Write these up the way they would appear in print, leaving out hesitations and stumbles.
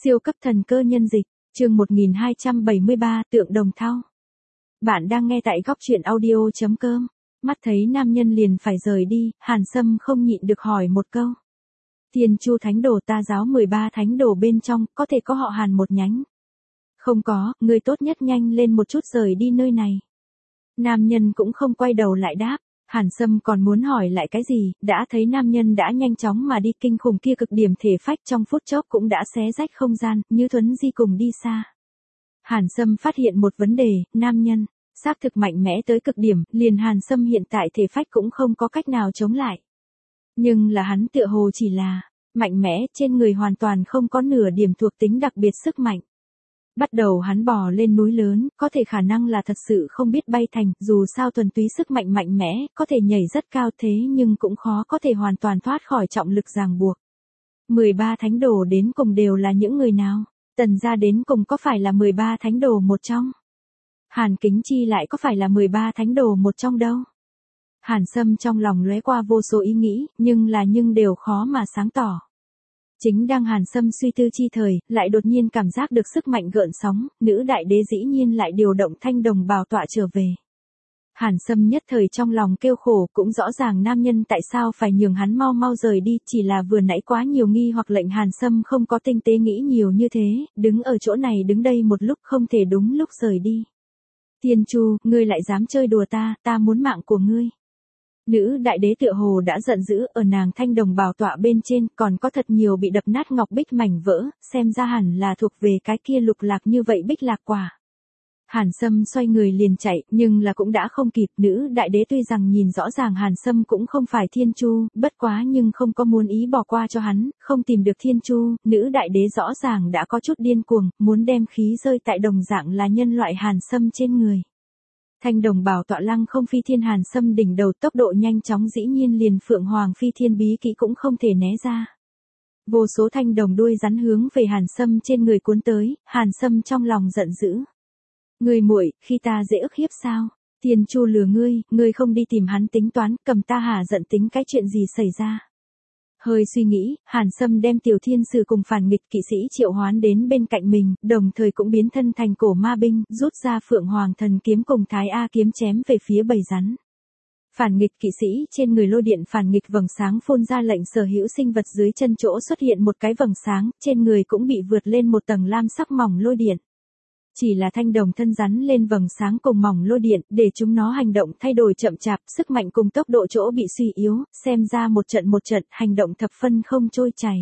Siêu cấp thần cơ nhân dịch, chương 1273 tượng đồng thau. Bạn đang nghe tại góc truyện audio.com. Mắt thấy nam nhân liền phải rời đi, Hàn Sâm không nhịn được hỏi một câu. Thiên Chu Thánh Đồ ta giáo 13 thánh đồ bên trong, có thể có họ Hàn một nhánh. Không có, ngươi tốt nhất nhanh lên một chút rời đi nơi này. Nam nhân cũng không quay đầu lại đáp. Hàn Sâm còn muốn hỏi lại cái gì, đã thấy nam nhân đã nhanh chóng mà đi, kinh khủng kia cực điểm thể phách trong phút chốc cũng đã xé rách không gian, như thuấn di cùng đi xa. Hàn Sâm phát hiện một vấn đề, nam nhân, xác thực mạnh mẽ tới cực điểm, liền Hàn Sâm hiện tại thể phách cũng không có cách nào chống lại. Nhưng là hắn tựa hồ chỉ là, mạnh mẽ, trên người hoàn toàn không có nửa điểm thuộc tính đặc biệt sức mạnh. Bắt đầu hắn bò lên núi lớn, có thể khả năng là thật sự không biết bay thành, dù sao thuần túy sức mạnh mạnh mẽ, có thể nhảy rất cao thế nhưng cũng khó có thể hoàn toàn thoát khỏi trọng lực ràng buộc. 13 thánh đồ đến cùng đều là những người nào? Tần gia đến cùng có phải là 13 thánh đồ một trong? Hàn Kính Chi lại có phải là 13 thánh đồ một trong đâu? Hàn Sâm trong lòng lóe qua vô số ý nghĩ, nhưng đều khó mà sáng tỏ. Chính đang Hàn Sâm suy tư chi thời, lại đột nhiên cảm giác được sức mạnh gợn sóng, nữ đại đế dĩ nhiên lại điều động thanh đồng bào tọa trở về. Hàn Sâm nhất thời trong lòng kêu khổ, cũng rõ ràng nam nhân tại sao phải nhường hắn mau rời đi, chỉ là vừa nãy quá nhiều nghi hoặc lệnh Hàn Sâm không có tinh tế nghĩ nhiều như thế, đứng ở chỗ này đứng đây một lúc không thể đúng lúc rời đi. Thiên Chu, ngươi lại dám chơi đùa ta muốn mạng của ngươi. Nữ đại đế tựa hồ đã giận dữ, ở nàng thanh đồng bào tọa bên trên còn có thật nhiều bị đập nát ngọc bích mảnh vỡ, xem ra hẳn là thuộc về cái kia lục lạc như vậy bích lạc quả. Hàn Sâm xoay người liền chạy, nhưng là cũng đã không kịp, nữ đại đế tuy rằng nhìn rõ ràng Hàn Sâm cũng không phải Thiên Chu, bất quá nhưng không có muốn ý bỏ qua cho hắn, không tìm được Thiên Chu, nữ đại đế rõ ràng đã có chút điên cuồng, muốn đem khí rơi tại đồng dạng là nhân loại Hàn Sâm trên người. Thanh đồng bào tọa lăng không phi thiên, Hàn Sâm đỉnh đầu tốc độ nhanh chóng dĩ nhiên liền Phượng Hoàng phi thiên bí kỹ cũng không thể né ra. Vô số thanh đồng đuôi rắn hướng về Hàn Sâm trên người cuốn tới, Hàn Sâm trong lòng giận dữ. Ngươi muội, khi ta dễ ức hiếp sao? Thiên Chu lừa ngươi không đi tìm hắn tính toán, cầm ta hả giận tính cái chuyện gì xảy ra? Hơi suy nghĩ, Hàn Sâm đem Tiểu Thiên Sử cùng phản nghịch kỵ sĩ triệu hoán đến bên cạnh mình, đồng thời cũng biến thân thành cổ ma binh, rút ra Phượng Hoàng thần kiếm cùng Thái A kiếm chém về phía bầy rắn. Phản nghịch kỵ sĩ trên người lôi điện phản nghịch vầng sáng phun ra, lệnh sở hữu sinh vật dưới chân chỗ xuất hiện một cái vầng sáng, trên người cũng bị vượt lên một tầng lam sắc mỏng lôi điện. Chỉ là thanh đồng thân rắn lên vầng sáng cùng mỏng lôi điện, để chúng nó hành động thay đổi chậm chạp, sức mạnh cùng tốc độ chỗ bị suy yếu, xem ra một trận hành động thập phân không trôi chảy.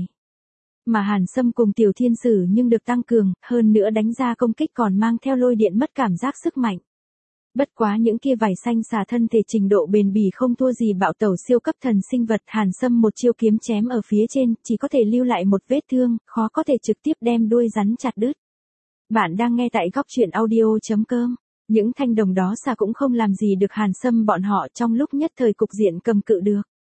Mà Hàn Sâm cùng Tiểu Thiên Sử nhưng được tăng cường, hơn nữa đánh ra công kích còn mang theo lôi điện mất cảm giác sức mạnh. Bất quá những kia vảy xanh xà thân thể trình độ bền bỉ không thua gì bạo tẩu siêu cấp thần sinh vật, Hàn Sâm một chiêu kiếm chém ở phía trên, chỉ có thể lưu lại một vết thương, khó có thể trực tiếp đem đuôi rắn chặt đứt. Bạn đang nghe tại góc truyện audio.com. Những thanh đồng đó xà cũng không làm gì được Hàn Sâm bọn họ, trong lúc nhất thời cục diện cầm cự được.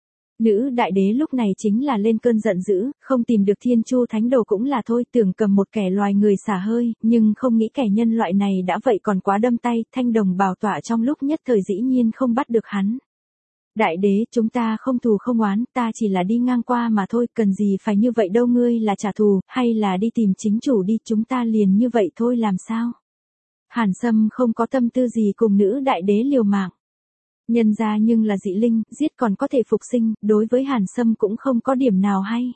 Nữ đại đế lúc này chính là lên cơn giận dữ, không tìm được Thiên Chu Thánh Đồ cũng là thôi, tưởng cầm một kẻ loài người xả hơi, nhưng không nghĩ kẻ nhân loại này đã vậy còn quá đâm tay, thanh đồng bào tọa trong lúc nhất thời dĩ nhiên không bắt được hắn. Đại đế, chúng ta không thù không oán, ta chỉ là đi ngang qua mà thôi, cần gì phải như vậy đâu, ngươi là trả thù, hay là đi tìm chính chủ đi, chúng ta liền như vậy thôi làm sao? Hàn Sâm không có tâm tư gì cùng nữ đại đế liều mạng. Nhân ra nhưng là dị linh, giết còn có thể phục sinh, đối với Hàn Sâm cũng không có điểm nào hay.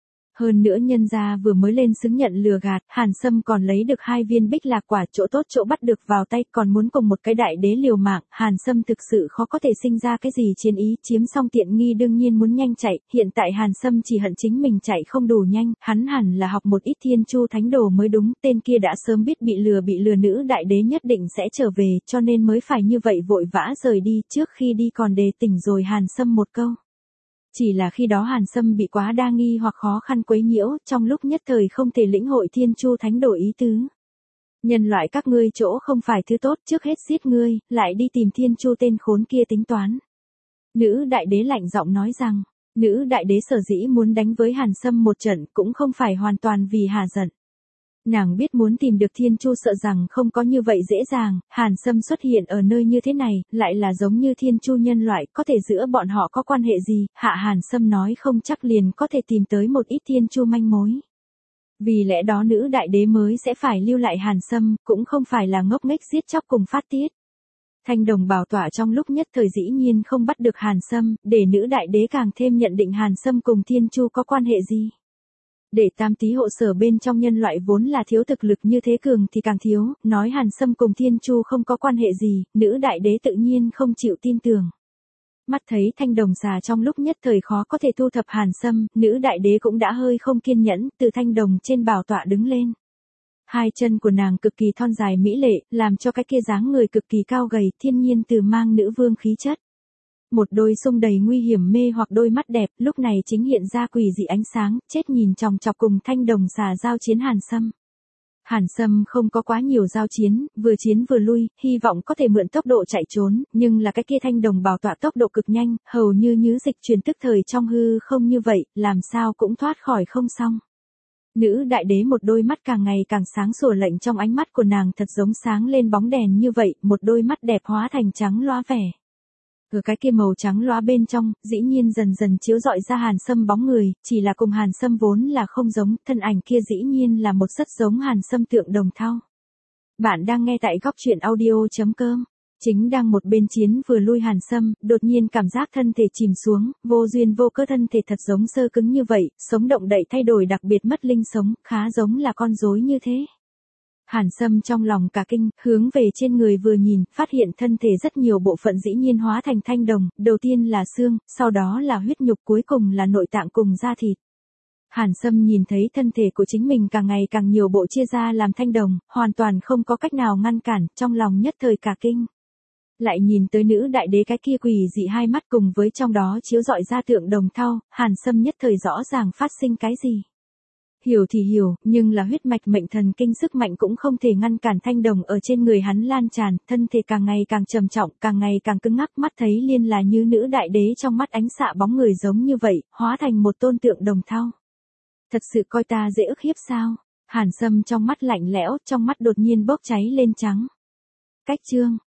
Hơn nữa nhân ra vừa mới lên xứng nhận lừa gạt, Hàn Sâm còn lấy được 2 viên bích lạc quả, chỗ tốt chỗ bắt được vào tay, còn muốn cùng một cái đại đế liều mạng, Hàn Sâm thực sự khó có thể sinh ra cái gì chiến ý, chiếm xong tiện nghi đương nhiên muốn nhanh chạy, hiện tại Hàn Sâm chỉ hận chính mình chạy không đủ nhanh, hắn hẳn là học một ít Thiên Chu Thánh Đồ mới đúng, tên kia đã sớm biết bị lừa nữ đại đế nhất định sẽ trở về, cho nên mới phải như vậy vội vã rời đi, trước khi đi còn đề tỉnh rồi Hàn Sâm một câu. Chỉ là khi đó Hàn Sâm bị quá đa nghi hoặc khó khăn quấy nhiễu, trong lúc nhất thời không thể lĩnh hội Thiên Chu Thánh Đồ ý tứ. Nhân loại các ngươi chỗ không phải thứ tốt, trước hết giết ngươi, lại đi tìm Thiên Chu tên khốn kia tính toán. Nữ đại đế lạnh giọng nói rằng, nữ đại đế sở dĩ muốn đánh với Hàn Sâm một trận cũng không phải hoàn toàn vì hà giận. Nàng biết muốn tìm được Thiên Chu sợ rằng không có như vậy dễ dàng, Hàn Sâm xuất hiện ở nơi như thế này, lại là giống như Thiên Chu nhân loại, có thể giữa bọn họ có quan hệ gì, hạ Hàn Sâm nói không chắc liền có thể tìm tới một ít Thiên Chu manh mối. Vì lẽ đó nữ đại đế mới sẽ phải lưu lại Hàn Sâm, cũng không phải là ngốc nghếch giết chóc cùng phát tiết. Thanh đồng bảo tọa trong lúc nhất thời dĩ nhiên không bắt được Hàn Sâm, để nữ đại đế càng thêm nhận định Hàn Sâm cùng Thiên Chu có quan hệ gì. Để tam tí hộ sở bên trong nhân loại vốn là thiếu thực lực như thế cường thì càng thiếu, nói Hàn Sâm cùng Thiên Chu không có quan hệ gì, nữ đại đế tự nhiên không chịu tin tưởng. Mắt thấy thanh đồng xà trong lúc nhất thời khó có thể thu thập Hàn Sâm, nữ đại đế cũng đã hơi không kiên nhẫn, từ thanh đồng trên bảo tọa đứng lên. Hai chân của nàng cực kỳ thon dài mỹ lệ, làm cho cái kia dáng người cực kỳ cao gầy, thiên nhiên từ mang nữ vương khí chất. Một đôi sung đầy nguy hiểm mê hoặc đôi mắt đẹp, lúc này chính hiện ra quỷ dị ánh sáng, chết nhìn chòng chọc cùng thanh đồng xà giao chiến Hàn Sâm. Hàn Sâm không có quá nhiều giao chiến, vừa chiến vừa lui, hy vọng có thể mượn tốc độ chạy trốn, nhưng là cái kia thanh đồng bảo tọa tốc độ cực nhanh, hầu như nhứ dịch truyền tức thời trong hư không như vậy, làm sao cũng thoát khỏi không xong. Nữ đại đế một đôi mắt càng ngày càng sáng sủa, lệnh trong ánh mắt của nàng thật giống sáng lên bóng đèn như vậy, một đôi mắt đẹp hóa thành trắng loá vẻ. Ở cái kia màu trắng loá bên trong, dĩ nhiên dần dần chiếu rọi ra Hàn Sâm bóng người, chỉ là cùng Hàn Sâm vốn là không giống, thân ảnh kia dĩ nhiên là một rất giống Hàn Sâm tượng đồng thau. Bạn đang nghe tại góc truyện audio.com. Chính đang một bên chiến vừa lui Hàn Sâm, đột nhiên cảm giác thân thể chìm xuống, vô duyên vô cớ thân thể thật giống sơ cứng như vậy, sống động đậy thay đổi đặc biệt mất linh sống, khá giống là con rối như thế. Hàn Sâm trong lòng cả kinh, hướng về trên người vừa nhìn, phát hiện thân thể rất nhiều bộ phận dĩ nhiên hóa thành thanh đồng, đầu tiên là xương, sau đó là huyết nhục, cuối cùng là nội tạng cùng da thịt. Hàn Sâm nhìn thấy thân thể của chính mình càng ngày càng nhiều bộ chia ra làm thanh đồng, hoàn toàn không có cách nào ngăn cản, trong lòng nhất thời cả kinh. Lại nhìn tới nữ đại đế cái kia quỷ dị hai mắt cùng với trong đó chiếu rọi ra tượng đồng thau, Hàn Sâm nhất thời rõ ràng phát sinh cái gì. Hiểu thì hiểu, nhưng là huyết mạch mệnh thần kinh sức mạnh cũng không thể ngăn cản thanh đồng ở trên người hắn lan tràn, thân thể càng ngày càng trầm trọng, càng ngày càng cứng ngắc, mắt thấy liên là như nữ đại đế trong mắt ánh xạ bóng người giống như vậy, hóa thành một tôn tượng đồng thau. Thật sự coi ta dễ ức hiếp sao? Hàn Sâm trong mắt lạnh lẽo, trong mắt đột nhiên bốc cháy lên trắng. Cách chương